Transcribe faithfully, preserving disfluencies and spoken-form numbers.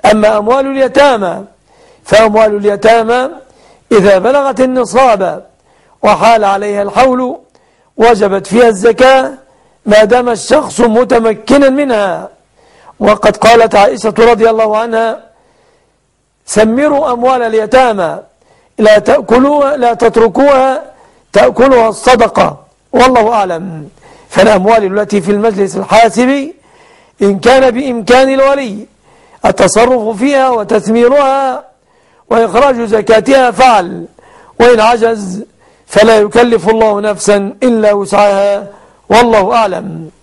أما أموال اليتامى فأموال اليتامى إذا بلغت النصاب وحال عليها الحول وجبت فيها الزكاة ما دام الشخص متمكنا منها. وقد قالت عائشة رضي الله عنها: سمروا أموال اليتامى لا تأكلوها لا تتركوها تأكلها الصدقة، والله أعلم. فالأموال التي في المجلس الحاسب إن كان بإمكان الولي التصرف فيها وتثميرها وإخراج زكاتها فعل، وإن عجز فلا يكلف الله نفسا إلا وسعها، والله أعلم.